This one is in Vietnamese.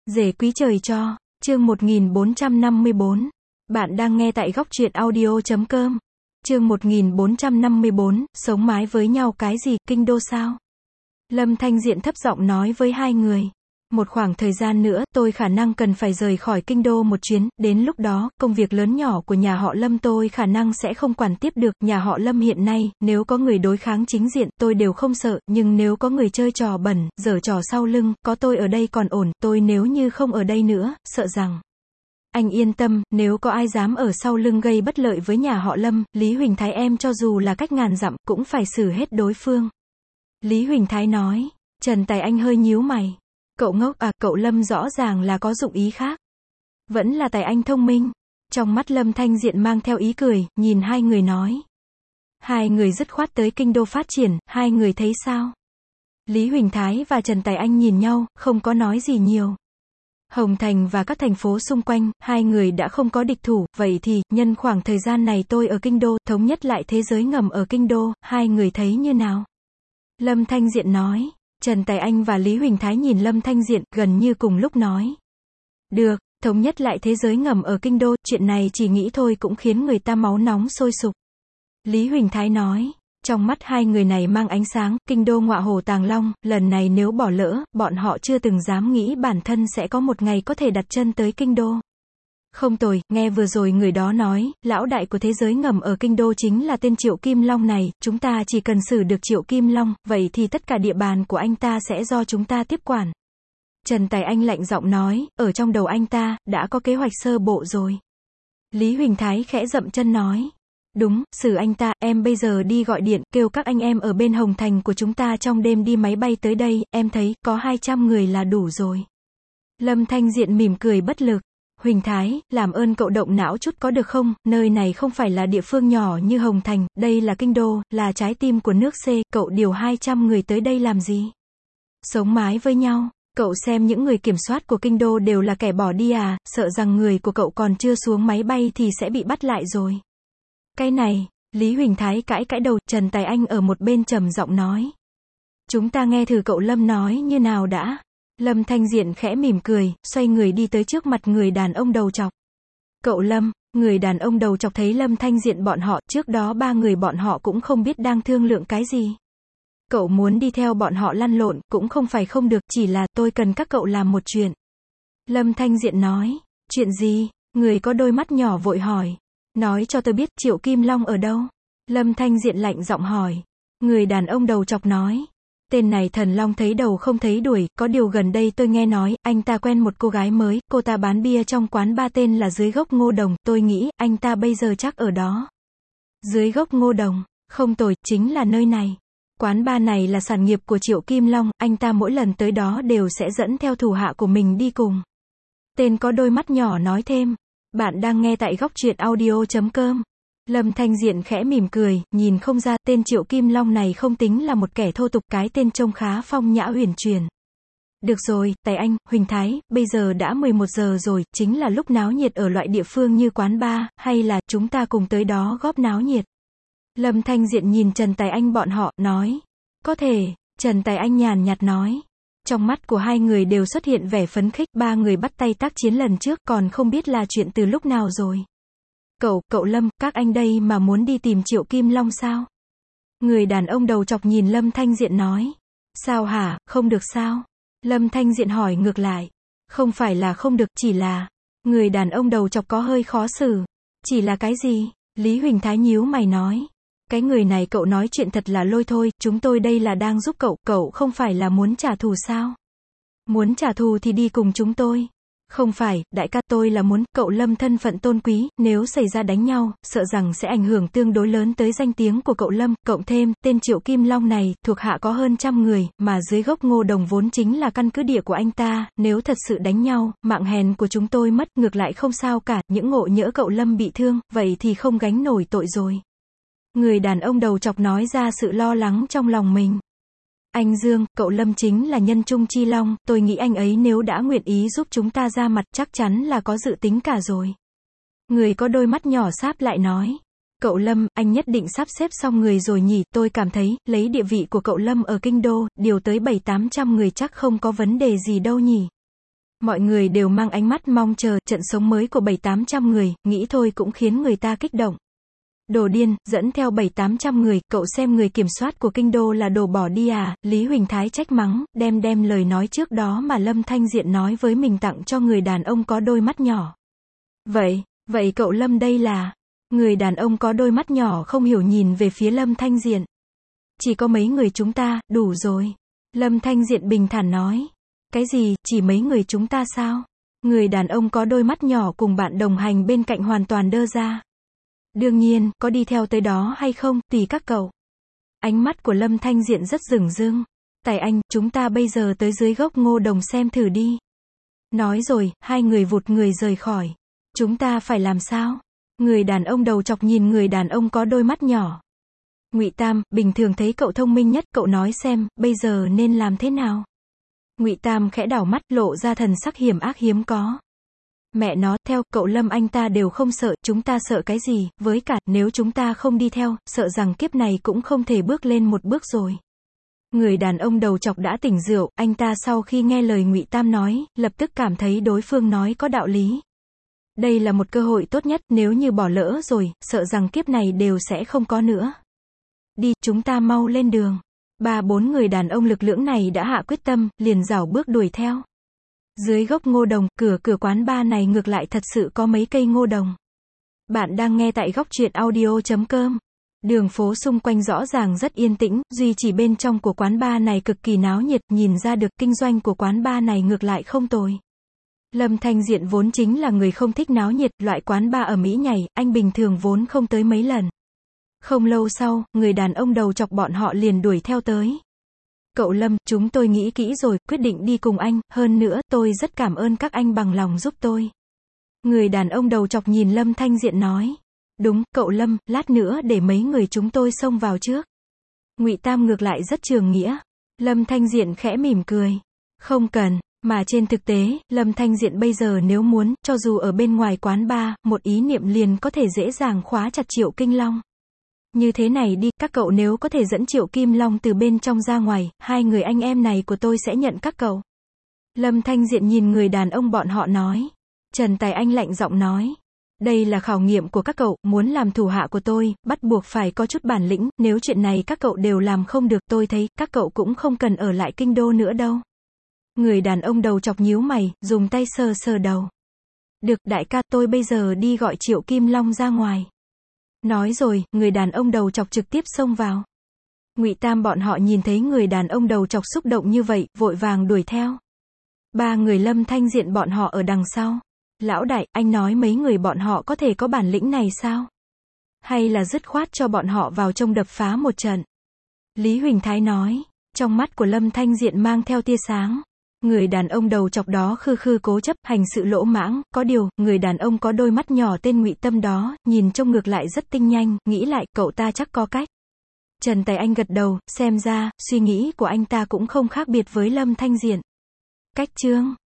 Rể quý trời cho, chương 1454. Bạn đang nghe tại góc truyện audio.com. Chương 1454, sống mái với nhau cái gì, kinh đô sao? Lâm Thanh Diện thấp giọng nói với hai người. Một khoảng thời gian nữa, tôi khả năng cần phải rời khỏi kinh đô một chuyến, đến lúc đó, công việc lớn nhỏ của nhà họ Lâm tôi khả năng sẽ không quản tiếp được, nhà họ Lâm hiện nay, nếu có người đối kháng chính diện, tôi đều không sợ, nhưng nếu có người chơi trò bẩn, giở trò sau lưng, có tôi ở đây còn ổn, tôi nếu như không ở đây nữa, sợ rằng. Anh yên tâm, nếu có ai dám ở sau lưng gây bất lợi với nhà họ Lâm, Lý Huỳnh Thái em cho dù là cách ngàn dặm, cũng phải xử hết đối phương. Lý Huỳnh Thái nói. Trần Tài Anh hơi nhíu mày. Cậu ngốc à, cậu Lâm rõ ràng là có dụng ý khác. Vẫn là Tài Anh thông minh. Trong mắt Lâm Thanh Diện mang theo ý cười, nhìn hai người nói. Hai người dứt khoát tới kinh đô phát triển, hai người thấy sao? Lý Huỳnh Thái và Trần Tài Anh nhìn nhau, không có nói gì nhiều. Hồng Thành và các thành phố xung quanh, hai người đã không có địch thủ, vậy thì, nhân khoảng thời gian này tôi ở kinh đô, thống nhất lại thế giới ngầm ở kinh đô, hai người thấy như nào? Lâm Thanh Diện nói. Trần Tài Anh và Lý Huỳnh Thái nhìn Lâm Thanh Diện, gần như cùng lúc nói. Được, thống nhất lại thế giới ngầm ở kinh đô, chuyện này chỉ nghĩ thôi cũng khiến người ta máu nóng sôi sục. Lý Huỳnh Thái nói. Trong mắt hai người này mang ánh sáng, kinh đô ngọa hổ tàng long, lần này nếu bỏ lỡ, bọn họ chưa từng dám nghĩ bản thân sẽ có một ngày có thể đặt chân tới kinh đô. Không tồi, nghe vừa rồi người đó nói, lão đại của thế giới ngầm ở kinh đô chính là tên Triệu Kim Long này, chúng ta chỉ cần xử được Triệu Kim Long, vậy thì tất cả địa bàn của anh ta sẽ do chúng ta tiếp quản. Trần Tài Anh lạnh giọng nói, ở trong đầu anh ta, đã có kế hoạch sơ bộ rồi. Lý Huỳnh Thái khẽ dậm chân nói. Đúng, xử anh ta, em bây giờ đi gọi điện, kêu các anh em ở bên Hồng Thành của chúng ta trong đêm đi máy bay tới đây, em thấy, có 200 người là đủ rồi. Lâm Thanh Diện mỉm cười bất lực. Huỳnh Thái, làm ơn cậu động não chút có được không, nơi này không phải là địa phương nhỏ như Hồng Thành, đây là kinh đô, là trái tim của nước C, cậu điều 200 người tới đây làm gì? Sống mái với nhau, cậu xem những người kiểm soát của kinh đô đều là kẻ bỏ đi à, sợ rằng người của cậu còn chưa xuống máy bay thì sẽ bị bắt lại rồi. Cái này, Lý Huỳnh Thái cãi đầu, Trần Tài Anh ở một bên trầm giọng nói. Chúng ta nghe thử cậu Lâm nói như nào đã. Lâm Thanh Diện khẽ mỉm cười, xoay người đi tới trước mặt người đàn ông đầu trọc. Cậu Lâm, người đàn ông đầu trọc thấy Lâm Thanh Diện bọn họ, trước đó ba người bọn họ cũng không biết đang thương lượng cái gì. Cậu muốn đi theo bọn họ lăn lộn, cũng không phải không được, chỉ là tôi cần các cậu làm một chuyện. Lâm Thanh Diện nói, chuyện gì? Người có đôi mắt nhỏ vội hỏi. Nói cho tôi biết Triệu Kim Long ở đâu? Lâm Thanh Diện lạnh giọng hỏi. Người đàn ông đầu trọc nói. Tên này thần long thấy đầu không thấy đuôi, có điều gần đây tôi nghe nói, anh ta quen một cô gái mới, cô ta bán bia trong quán ba tên là Dưới Gốc Ngô Đồng, tôi nghĩ, anh ta bây giờ chắc ở đó. Dưới Gốc Ngô Đồng, không tồi, chính là nơi này. Quán ba này là sản nghiệp của Triệu Kim Long, anh ta mỗi lần tới đó đều sẽ dẫn theo thủ hạ của mình đi cùng. Tên có đôi mắt nhỏ nói thêm. Bạn đang nghe tại góc truyện audio.com. Lâm Thanh Diện khẽ mỉm cười, nhìn không ra, tên Triệu Kim Long này không tính là một kẻ thô tục, cái tên trông khá phong nhã huyền truyền. Được rồi, Tài Anh, Huỳnh Thái, bây giờ đã 11 giờ rồi, chính là lúc náo nhiệt ở loại địa phương như quán bar, hay là, chúng ta cùng tới đó góp náo nhiệt. Lâm Thanh Diện nhìn Trần Tài Anh bọn họ, nói. Có thể, Trần Tài Anh nhàn nhạt nói. Trong mắt của hai người đều xuất hiện vẻ phấn khích, ba người bắt tay tác chiến lần trước, còn không biết là chuyện từ lúc nào rồi. Cậu Lâm, các anh đây mà muốn đi tìm Triệu Kim Long sao? Người đàn ông đầu trọc nhìn Lâm Thanh Diện nói. Sao hả, không được sao? Lâm Thanh Diện hỏi ngược lại. Không phải là không được, chỉ là. Người đàn ông đầu trọc có hơi khó xử. Chỉ là cái gì? Lý Huỳnh Thái nhíu mày nói. Cái người này cậu nói chuyện thật là lôi thôi, chúng tôi đây là đang giúp cậu không phải là muốn trả thù sao? Muốn trả thù thì đi cùng chúng tôi. Không phải, đại ca, tôi là muốn, cậu Lâm thân phận tôn quý, nếu xảy ra đánh nhau, sợ rằng sẽ ảnh hưởng tương đối lớn tới danh tiếng của cậu Lâm, cộng thêm, tên Triệu Kim Long này, thuộc hạ có hơn 100 người, mà Dưới Gốc Ngô Đồng vốn chính là căn cứ địa của anh ta, nếu thật sự đánh nhau, mạng hèn của chúng tôi mất, ngược lại không sao cả, những ngộ nhỡ cậu Lâm bị thương, vậy thì không gánh nổi tội rồi. Người đàn ông đầu trọc nói ra sự lo lắng trong lòng mình. Anh Dương, cậu Lâm chính là nhân trung chi long, tôi nghĩ anh ấy nếu đã nguyện ý giúp chúng ta ra mặt chắc chắn là có dự tính cả rồi. Người có đôi mắt nhỏ sáp lại nói. Cậu Lâm, anh nhất định sắp xếp xong người rồi nhỉ, tôi cảm thấy, lấy địa vị của cậu Lâm ở kinh đô, điều tới 700-800 người chắc không có vấn đề gì đâu nhỉ. Mọi người đều mang ánh mắt mong chờ trận sống mới của 7-800 người, nghĩ thôi cũng khiến người ta kích động. Đồ điên, dẫn theo 7-800 người, cậu xem người kiểm soát của kinh đô là đồ bỏ đi à, Lý Huỳnh Thái trách mắng, đem lời nói trước đó mà Lâm Thanh Diện nói với mình tặng cho người đàn ông có đôi mắt nhỏ. Vậy cậu Lâm đây là... Người đàn ông có đôi mắt nhỏ không hiểu nhìn về phía Lâm Thanh Diện. Chỉ có mấy người chúng ta, đủ rồi. Lâm Thanh Diện bình thản nói. Cái gì, chỉ mấy người chúng ta sao? Người đàn ông có đôi mắt nhỏ cùng bạn đồng hành bên cạnh hoàn toàn đơ ra. Đương nhiên, có đi theo tới đó hay không, tùy các cậu. Ánh mắt của Lâm Thanh Diện rất rừng rưng. Tài anh, chúng ta bây giờ tới dưới gốc ngô đồng xem thử đi. Nói rồi, hai người vụt người rời khỏi. Chúng ta phải làm sao? Người đàn ông đầu chọc nhìn người đàn ông có đôi mắt nhỏ. Ngụy Tam, bình thường thấy cậu thông minh nhất, cậu nói xem, bây giờ nên làm thế nào? Ngụy Tam khẽ đảo mắt, lộ ra thần sắc hiểm ác hiếm có. Mẹ nó, theo cậu Lâm anh ta đều không sợ, chúng ta sợ cái gì, với cả, nếu chúng ta không đi theo, sợ rằng kiếp này cũng không thể bước lên một bước rồi. Người đàn ông đầu chọc đã tỉnh rượu, anh ta sau khi nghe lời Ngụy Tam nói, lập tức cảm thấy đối phương nói có đạo lý. Đây là một cơ hội tốt nhất, nếu như bỏ lỡ rồi, sợ rằng kiếp này đều sẽ không có nữa. Đi, chúng ta mau lên đường. 3-4 người đàn ông lực lưỡng này đã hạ quyết tâm, liền rảo bước đuổi theo. Dưới gốc ngô đồng, cửa quán bar này ngược lại thật sự có mấy cây ngô đồng. Bạn đang nghe tại góc truyện audio.com. Đường phố xung quanh rõ ràng rất yên tĩnh, duy chỉ bên trong của quán bar này cực kỳ náo nhiệt, nhìn ra được kinh doanh của quán bar này ngược lại không tồi. Lâm Thanh Diện vốn chính là người không thích náo nhiệt, loại quán bar ở Mỹ nhảy, anh bình thường vốn không tới mấy lần. Không lâu sau, người đàn ông đầu chọc bọn họ liền đuổi theo tới. Cậu Lâm, chúng tôi nghĩ kỹ rồi, quyết định đi cùng anh, hơn nữa, tôi rất cảm ơn các anh bằng lòng giúp tôi. Người đàn ông đầu chọc nhìn Lâm Thanh Diện nói. Đúng, cậu Lâm, lát nữa để mấy người chúng tôi xông vào trước. Ngụy Tam ngược lại rất trường nghĩa. Lâm Thanh Diện khẽ mỉm cười. Không cần, mà trên thực tế, Lâm Thanh Diện bây giờ nếu muốn, cho dù ở bên ngoài quán bar, một ý niệm liền có thể dễ dàng khóa chặt Triệu Kinh Long. Như thế này đi, các cậu nếu có thể dẫn Triệu Kim Long từ bên trong ra ngoài, hai người anh em này của tôi sẽ nhận các cậu. Lâm Thanh Diện nhìn người đàn ông bọn họ nói. Trần Tài Anh lạnh giọng nói. Đây là khảo nghiệm của các cậu, muốn làm thủ hạ của tôi, bắt buộc phải có chút bản lĩnh, nếu chuyện này các cậu đều làm không được, tôi thấy, các cậu cũng không cần ở lại kinh đô nữa đâu. Người đàn ông đầu chọc nhíu mày, dùng tay sờ đầu. Được, đại ca, tôi bây giờ đi gọi Triệu Kim Long ra ngoài. Nói rồi, người đàn ông đầu chọc trực tiếp xông vào. Ngụy Tam bọn họ nhìn thấy người đàn ông đầu chọc xúc động như vậy, vội vàng đuổi theo. 3 người Lâm Thanh Diện bọn họ ở đằng sau. Lão đại, anh nói mấy người bọn họ có thể có bản lĩnh này sao? Hay là dứt khoát cho bọn họ vào trong đập phá một trận? Lý Huỳnh Thái nói. Trong mắt của Lâm Thanh Diện mang theo tia sáng. Người đàn ông đầu chọc đó khư cố chấp, hành sự lỗ mãng, có điều, người đàn ông có đôi mắt nhỏ tên Ngụy Tâm đó, nhìn trông ngược lại rất tinh nhanh, nghĩ lại, cậu ta chắc có cách. Trần Tài Anh gật đầu, xem ra, suy nghĩ của anh ta cũng không khác biệt với Lâm Thanh Diện. Cách chương